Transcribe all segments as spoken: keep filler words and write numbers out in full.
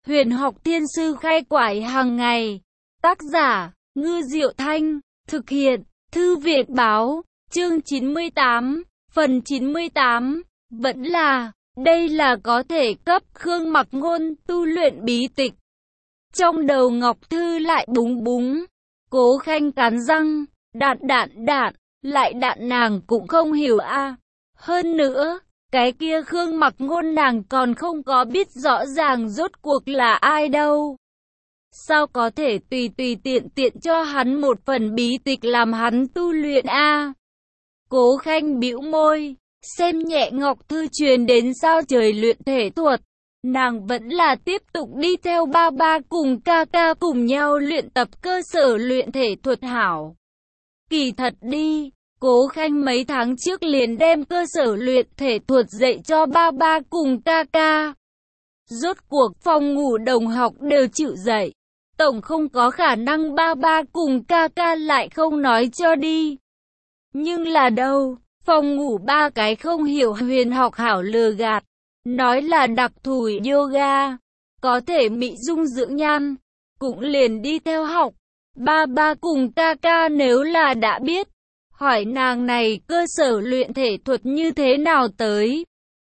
Huyền học thiên sư khai quải hàng ngày. Tác giả, Ngư Diệu Thanh. Thực hiện, Thư viện báo. Chương chín mươi tám, phần chín mươi tám. Vẫn là, đây là có thể cấp Khương Mặc Ngôn tu luyện bí tịch. Trong đầu Ngọc Thư lại búng búng. Cố Khanh cắn răng, đạn đạn đạn, lại đạn nàng cũng không hiểu a. À. Hơn nữa, cái kia Khương Mặc Ngôn nàng còn không có biết rõ ràng rốt cuộc là ai đâu. Sao có thể tùy tùy tiện tiện cho hắn một phần bí tịch làm hắn tu luyện a? À? Cố Khanh bĩu môi, xem nhẹ Ngọc Thư truyền đến sao trời luyện thể thuật. Nàng vẫn là tiếp tục đi theo ba ba cùng ca ca cùng nhau luyện tập cơ sở luyện thể thuật hảo. Kỳ thật đi, Cố Khanh mấy tháng trước liền đem cơ sở luyện thể thuật dạy cho ba ba cùng ca ca. Rốt cuộc phòng ngủ đồng học đều chịu dạy. Tổng không có khả năng ba ba cùng ca ca lại không nói cho đi. Nhưng là đâu, phòng ngủ ba cái không hiểu huyền học hảo lừa gạt. Nói là đặc thù yoga, có thể mỹ dung dưỡng nhan, cũng liền đi theo học. Ba ba cùng ca ca nếu là đã biết, hỏi nàng này cơ sở luyện thể thuật như thế nào tới.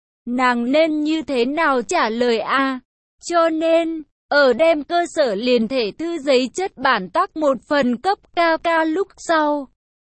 Nàng nên như thế nào trả lời a? À? Cho nên, ở đem cơ sở liền thể thư giấy chất bản tắc một phần cấp ca ca lúc sau.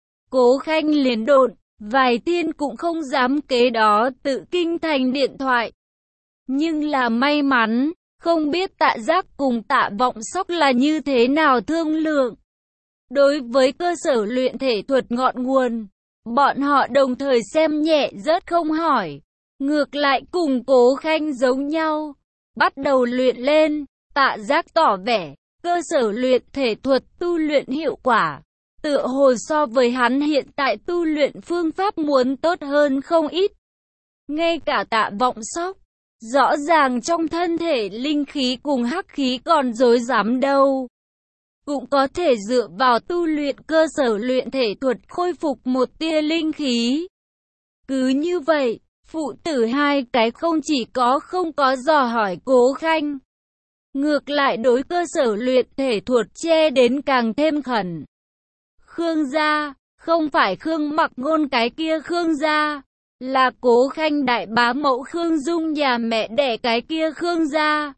Cố Khanh liền độn. Vài thiên cũng không dám kế đó tự kinh thành điện thoại. Nhưng là may mắn, không biết Tạ Giác cùng Tạ Vọng Sóc là như thế nào thương lượng. Đối với cơ sở luyện thể thuật ngọn nguồn, bọn họ đồng thời xem nhẹ rất không hỏi. Ngược lại cùng Cố Khanh giống nhau, bắt đầu luyện lên. Tạ Giác tỏ vẻ, cơ sở luyện thể thuật tu luyện hiệu quả. Tựa hồ so với hắn hiện tại tu luyện phương pháp muốn tốt hơn không ít. Ngay cả Tạ Vọng Sóc, rõ ràng trong thân thể linh khí cùng hắc khí còn rối rắm đâu. Cũng có thể dựa vào tu luyện cơ sở luyện thể thuật khôi phục một tia linh khí. Cứ như vậy, phụ tử hai cái không chỉ có không có dò hỏi Cố Khanh. Ngược lại đối cơ sở luyện thể thuật che đến càng thêm khẩn. Khương gia, không phải Khương Mặc Ngôn cái kia Khương gia, là Cố Khanh đại bá mẫu Khương Dung nhà mẹ đẻ cái kia Khương gia.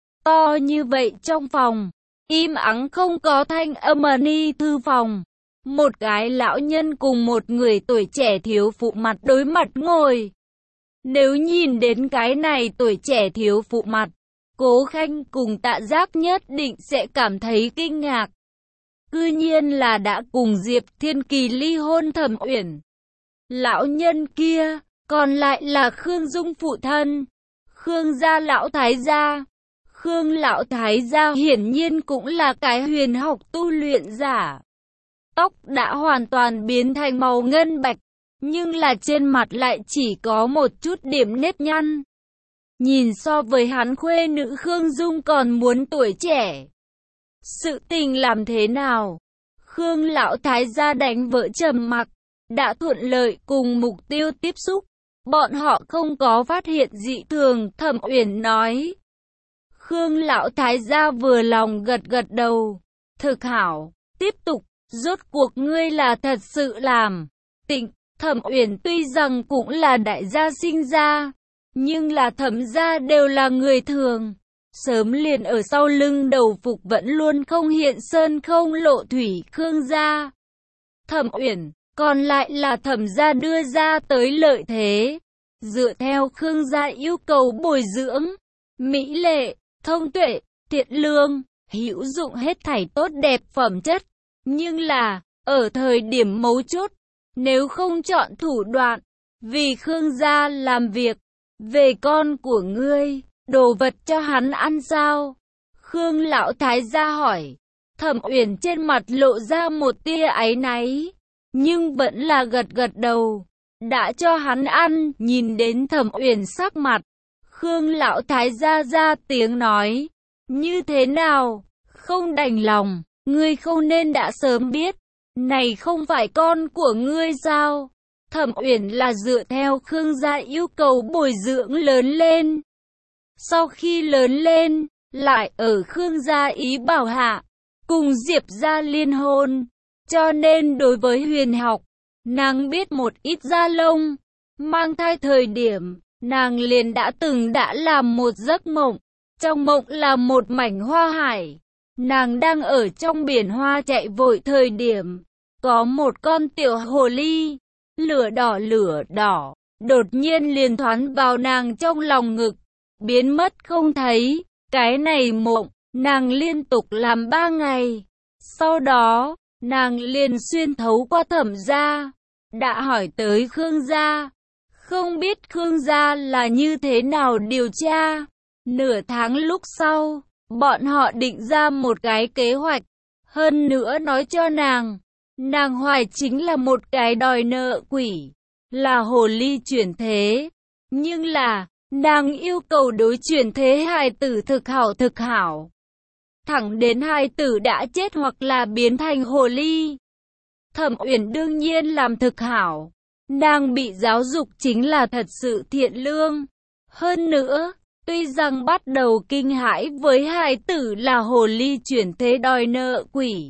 To như vậy trong phòng, im ắng không có thanh âm ni thư phòng. Một cái lão nhân cùng một người tuổi trẻ thiếu phụ mặt đối mặt ngồi. Nếu nhìn đến cái này tuổi trẻ thiếu phụ mặt, Cố Khanh cùng Tạ Giác nhất định sẽ cảm thấy kinh ngạc. Cư nhiên là đã cùng Diệp Thiên Kỳ ly hôn Thẩm Uyển. Lão nhân kia, còn lại là Khương Dung phụ thân, Khương gia lão thái gia. Khương lão thái gia hiển nhiên cũng là cái huyền học tu luyện giả. Tóc đã hoàn toàn biến thành màu ngân bạch, nhưng là trên mặt lại chỉ có một chút điểm nếp nhăn. Nhìn so với hắn khuê nữ Khương Dung còn muốn tuổi trẻ. Sự tình làm thế nào? Khương lão thái gia đánh vỡ trầm mặc, đã thuận lợi cùng mục tiêu tiếp xúc. Bọn họ không có phát hiện dị thường, Thẩm Uyển nói. Khương lão thái gia vừa lòng gật gật đầu. Thực hảo, tiếp tục, rốt cuộc ngươi là thật sự làm. Tịnh, Thẩm Uyển tuy rằng cũng là đại gia sinh ra, nhưng là Thẩm gia đều là người thường. Sớm liền ở sau lưng đầu phục vẫn luôn không hiện sơn không lộ thủy Khương gia. Thẩm Uyển, còn lại là Thẩm gia đưa ra tới lợi thế. Dựa theo Khương gia yêu cầu bồi dưỡng, mỹ lệ, thông tuệ, thiện lương, hữu dụng hết thảy tốt đẹp phẩm chất. Nhưng là, ở thời điểm mấu chốt, nếu không chọn thủ đoạn, vì Khương gia làm việc, về con của ngươi, đồ vật cho hắn ăn sao? Khương lão thái gia hỏi. Thẩm Uyển trên mặt lộ ra một tia áy náy, nhưng vẫn là gật gật đầu. Đã cho hắn ăn, nhìn đến Thẩm Uyển sắc mặt. Khương lão thái gia ra tiếng nói. Như thế nào? Không đành lòng, ngươi không nên đã sớm biết. Này không phải con của ngươi sao? Thẩm Uyển là dựa theo Khương gia yêu cầu bồi dưỡng lớn lên. Sau khi lớn lên, lại ở Khương gia ý bảo hạ, cùng Diệp gia liên hôn. Cho nên đối với huyền học, nàng biết một ít da lông. Mang thai thời điểm, nàng liền đã từng đã làm một giấc mộng. Trong mộng là một mảnh hoa hải. Nàng đang ở trong biển hoa chạy vội thời điểm. Có một con tiểu hồ ly, lửa đỏ lửa đỏ, đột nhiên liền thoán vào nàng trong lòng ngực, biến mất không thấy. Cái này mộng, nàng liên tục làm ba ngày. Sau đó, nàng liền xuyên thấu qua Thẩm gia, đã hỏi tới Khương gia. Không biết Khương gia là như thế nào điều tra. Nửa tháng lúc sau, bọn họ định ra một cái kế hoạch. Hơn nữa nói cho nàng, nàng Hoài chính là một cái đòi nợ quỷ, là hồ ly chuyển thế. Nhưng là, nàng yêu cầu đối chuyển thế hài tử thực hảo thực hảo. Thẳng đến hài tử đã chết hoặc là biến thành hồ ly. Thẩm Uyển đương nhiên làm thực hảo. Nàng bị giáo dục chính là thật sự thiện lương. Hơn nữa, tuy rằng bắt đầu kinh hãi với hài tử là hồ ly chuyển thế đòi nợ quỷ,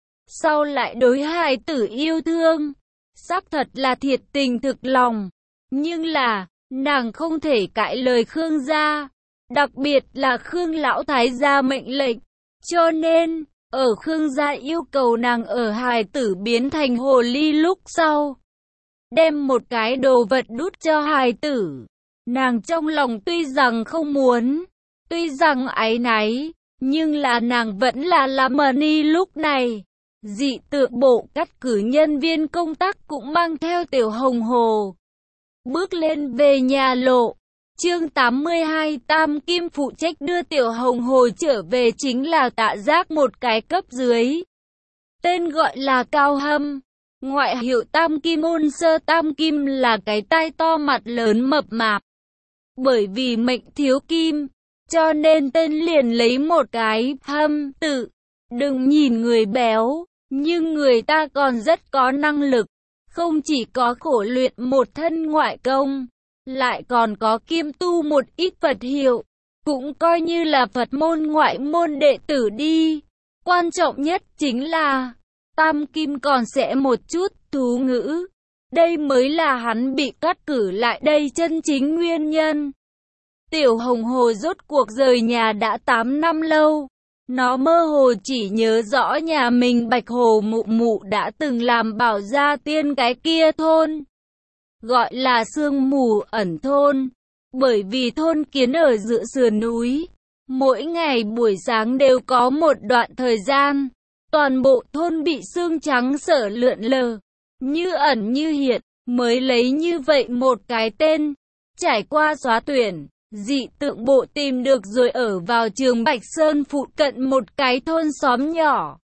sau lại đối hài tử yêu thương, xác thật là thiệt tình thực lòng. Nhưng là, nàng không thể cãi lời Khương gia, đặc biệt là Khương lão thái gia mệnh lệnh. Cho nên, ở Khương gia yêu cầu nàng ở hài tử biến thành hồ ly lúc sau, đem một cái đồ vật đút cho hài tử. Nàng trong lòng tuy rằng không muốn, tuy rằng áy náy, nhưng là nàng vẫn là làm mờ ni. Lúc này, dị tượng bộ cắt cử nhân viên công tác cũng mang theo Tiểu Hồng Hồ bước lên về nhà lộ. Chương tám mươi hai, Tam Kim phụ trách đưa Tiểu Hồng Hồ trở về chính là Tạ Giác, một cái cấp dưới. Tên gọi là Cao Hâm, ngoại hiệu Tam Kim. Ôn sơ Tam Kim là cái tai to mặt lớn mập mạp. Bởi vì mệnh thiếu kim, cho nên tên liền lấy một cái Hâm tự. Đừng nhìn người béo, nhưng người ta còn rất có năng lực. Không chỉ có khổ luyện một thân ngoại công, lại còn có kiêm tu một ít Phật hiệu, cũng coi như là Phật môn ngoại môn đệ tử đi. Quan trọng nhất chính là, Tam Kim còn sẽ một chút thú ngữ. Đây mới là hắn bị cắt cử lại đây chân chính nguyên nhân. Tiểu Hồng Hồ rốt cuộc rời nhà đã tám năm lâu. Nó mơ hồ chỉ nhớ rõ nhà mình Bạch Hồ mụ mụ đã từng làm bảo gia tiên cái kia thôn, gọi là Sương Mù Ẩn thôn. Bởi vì thôn kiến ở giữa sườn núi, mỗi ngày buổi sáng đều có một đoạn thời gian, toàn bộ thôn bị sương trắng sở lượn lờ, như ẩn như hiện, mới lấy như vậy một cái tên. Trải qua xóa tuyển, dị tượng bộ tìm được rồi ở vào trường Bạch Sơn phụ cận một cái thôn xóm nhỏ.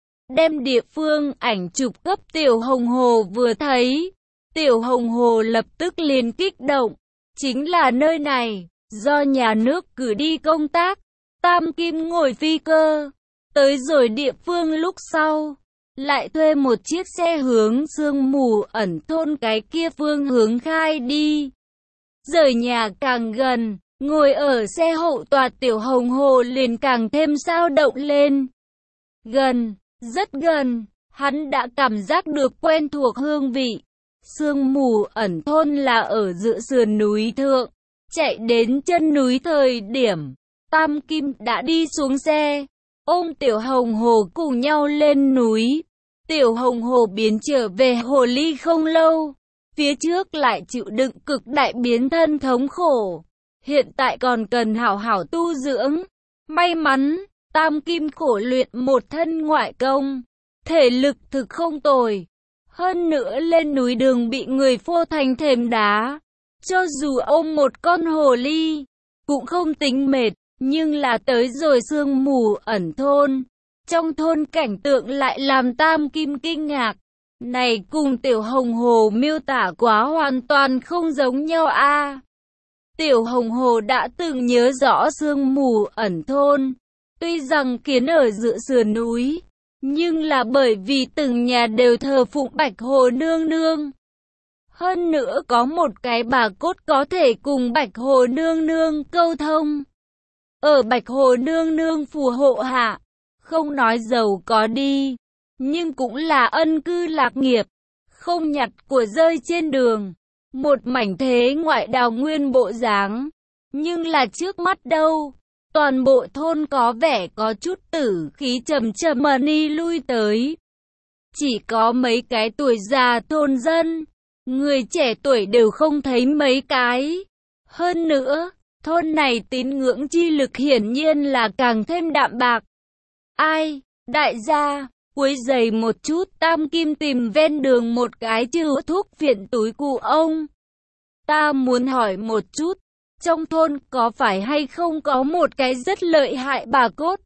Đem địa phương ảnh chụp cấp Tiểu Hồng Hồ vừa thấy, Tiểu Hồng Hồ lập tức liền kích động. Chính là nơi này, do nhà nước cử đi công tác, Tam Kim ngồi phi cơ, tới rồi địa phương lúc sau, lại thuê một chiếc xe hướng Sương Mù Ẩn thôn cái kia phương hướng khai đi. Rời nhà càng gần, ngồi ở xe hậu tòa Tiểu Hồng Hồ liền càng thêm sao động lên. Gần, rất gần, hắn đã cảm giác được quen thuộc hương vị. Sương Mù Ẩn thôn là ở giữa sườn núi thượng, chạy đến chân núi thời điểm, Tam Kim đã đi xuống xe, ôm Tiểu Hồng Hồ cùng nhau lên núi. Tiểu Hồng Hồ biến trở về hồ ly không lâu, phía trước lại chịu đựng cực đại biến thân thống khổ, hiện tại còn cần hảo hảo tu dưỡng. May mắn, Tam Kim khổ luyện một thân ngoại công, thể lực thực không tồi. Hơn nữa lên núi đường bị người phô thành thềm đá, cho dù ôm một con hồ ly, cũng không tính mệt. Nhưng là tới rồi Sương Mù Ẩn thôn, trong thôn cảnh tượng lại làm Tam Kim kinh ngạc. Này cùng Tiểu Hồng Hồ miêu tả quá hoàn toàn không giống nhau a. À, Tiểu Hồng Hồ đã từng nhớ rõ Sương Mù Ẩn thôn, tuy rằng kiến ở giữa sườn núi, nhưng là bởi vì từng nhà đều thờ phụng Bạch Hồ nương nương. Hơn nữa có một cái bà cốt có thể cùng Bạch Hồ nương nương câu thông. ở Bạch Hồ nương nương phù hộ hạ, không nói giàu có đi, nhưng cũng là ân cư lạc nghiệp, không nhặt của rơi trên đường, một mảnh thế ngoại đào nguyên bộ dáng. Nhưng là trước mắt đâu, toàn bộ thôn có vẻ có chút tử khí trầm trầm mà đi lui tới. Chỉ có mấy cái tuổi già thôn dân, người trẻ tuổi đều không thấy mấy cái. Hơn nữa, thôn này tín ngưỡng chi lực hiển nhiên là càng thêm đạm bạc. Ai, đại gia, quấy giày một chút, Tam Kim tìm ven đường một cái chữ thuốc phiện túi cụ ông. Ta muốn hỏi một chút, trong thôn có phải hay không có một cái rất lợi hại bà cốt?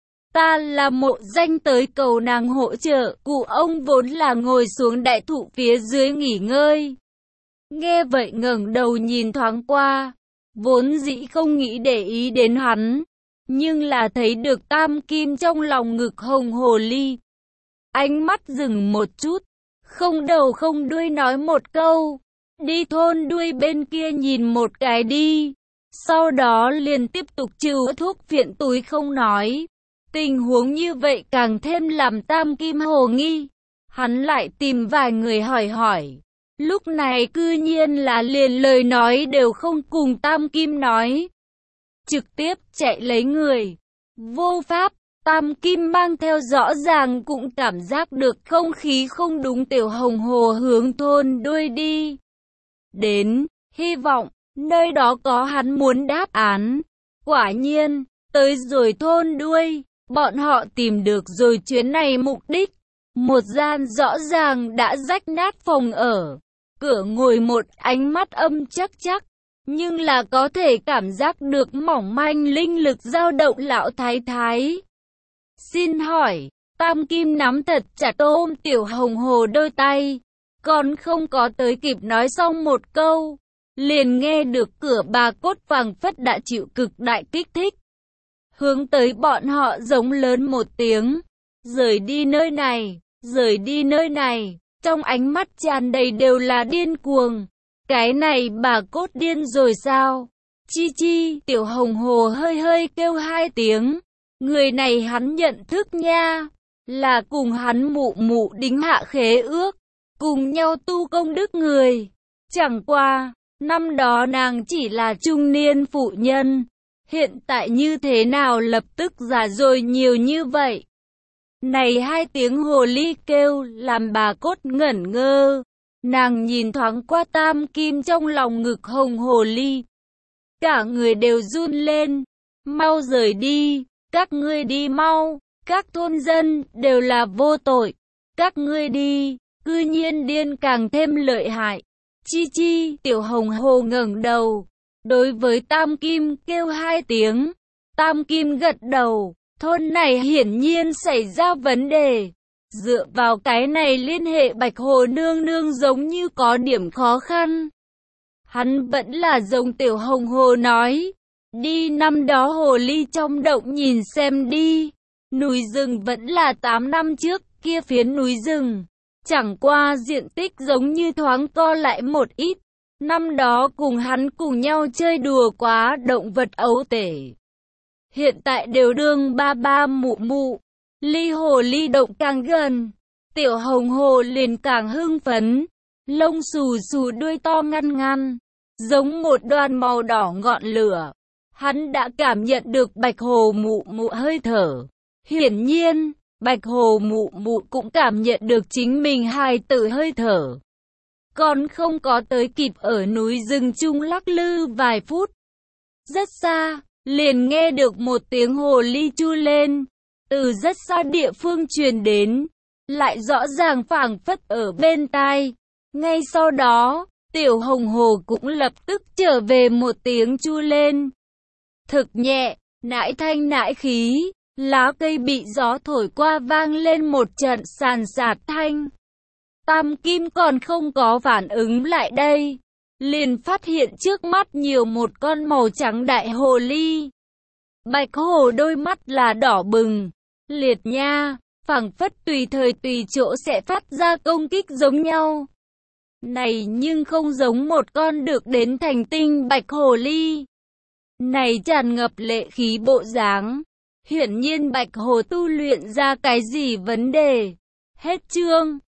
Ta là mộ danh tới cầu nàng hỗ trợ, cụ ông vốn là ngồi xuống đại thụ phía dưới nghỉ ngơi. Nghe vậy ngẩng đầu nhìn thoáng qua, vốn dĩ không nghĩ để ý đến hắn, nhưng là thấy được Tam Kim trong lòng ngực hồng hồ ly. Ánh mắt dừng một chút, không đầu không đuôi nói một câu, đi thôn đuôi bên kia nhìn một cái đi. Sau đó liền tiếp tục trừ thuốc phiện túi không nói. Tình huống như vậy càng thêm làm Tam Kim hồ nghi. Hắn lại tìm vài người hỏi hỏi. Lúc này cư nhiên là liền lời nói đều không cùng Tam Kim nói. Trực tiếp chạy lấy người. Vô pháp, Tam Kim mang theo rõ ràng cũng cảm giác được không khí không đúng, tiểu hồng hồ hướng thôn đuôi đi. Đến, hy vọng, nơi đó có hắn muốn đáp án. Quả nhiên, tới rồi thôn đuôi, bọn họ tìm được rồi chuyến này mục đích. Một gian rõ ràng đã rách nát phòng ở. Cửa ngồi một ánh mắt âm chắc chắc, nhưng là có thể cảm giác được mỏng manh linh lực dao động lão thái thái. Xin hỏi, Tam Kim nắm thật chặt ôm tiểu hồng hồ đôi tay, còn không có tới kịp nói xong một câu, liền nghe được cửa bà cốt phảng phất đã chịu cực đại kích thích. Hướng tới bọn họ giống lớn một tiếng, rời đi nơi này, rời đi nơi này, trong ánh mắt tràn đầy đều là điên cuồng. Cái này bà cốt điên rồi sao? Chi chi, tiểu hồng hồ hơi hơi kêu hai tiếng. Người này hắn nhận thức nha, là cùng hắn mụ mụ đính hạ khế ước, cùng nhau tu công đức người. Chẳng qua, năm đó nàng chỉ là trung niên phụ nhân, hiện tại như thế nào lập tức già rồi nhiều như vậy? Này hai tiếng hồ ly kêu làm bà cốt ngẩn ngơ, nàng nhìn thoáng qua Tam Kim trong lòng ngực hồng hồ ly. Cả người đều run lên, mau rời đi, các ngươi đi mau, các thôn dân đều là vô tội, các ngươi đi, cư nhiên điên càng thêm lợi hại. Chi chi, tiểu hồng hồ ngẩng đầu, đối với Tam Kim kêu hai tiếng, Tam Kim gật đầu, thôn này hiển nhiên xảy ra vấn đề. Dựa vào cái này liên hệ Bạch Hồ nương nương giống như có điểm khó khăn. Hắn vẫn là giống tiểu hồng hồ nói, đi năm đó hồ ly trong động nhìn xem đi, núi rừng vẫn là tám năm trước kia phiến núi rừng, chẳng qua diện tích giống như thoáng co lại một ít. Năm đó cùng hắn cùng nhau chơi đùa quá động vật ấu tể, hiện tại đều đương ba ba mụ mụ. Ly hồ ly động càng gần, tiểu hồng hồ liền càng hưng phấn, lông xù xù đuôi to ngăn ngăn, giống một đoàn màu đỏ ngọn lửa. Hắn đã cảm nhận được Bạch Hồ mụ mụ hơi thở. Hiển nhiên, Bạch Hồ mụ mụ cũng cảm nhận được chính mình hài tử hơi thở. Còn không có tới kịp ở núi rừng chung lắc lư vài phút. Rất xa, liền nghe được một tiếng hồ ly chu lên. Từ rất xa địa phương truyền đến, lại rõ ràng phảng phất ở bên tai. Ngay sau đó, tiểu hồng hồ cũng lập tức trở về một tiếng chu lên. Thực nhẹ, nãi thanh nãi khí, lá cây bị gió thổi qua vang lên một trận sàn sạt thanh. Tam Kim còn không có phản ứng lại đây, liền phát hiện trước mắt nhiều một con màu trắng đại hồ ly. Bạch hồ đôi mắt là đỏ bừng, liệt nha, phảng phất tùy thời tùy chỗ sẽ phát ra công kích giống nhau. Này nhưng không giống một con được đến thành tinh bạch hồ ly. này tràn ngập lệ khí bộ dáng. Hiển nhiên Bạch Hồ tu luyện ra cái gì vấn đề. Hết chương.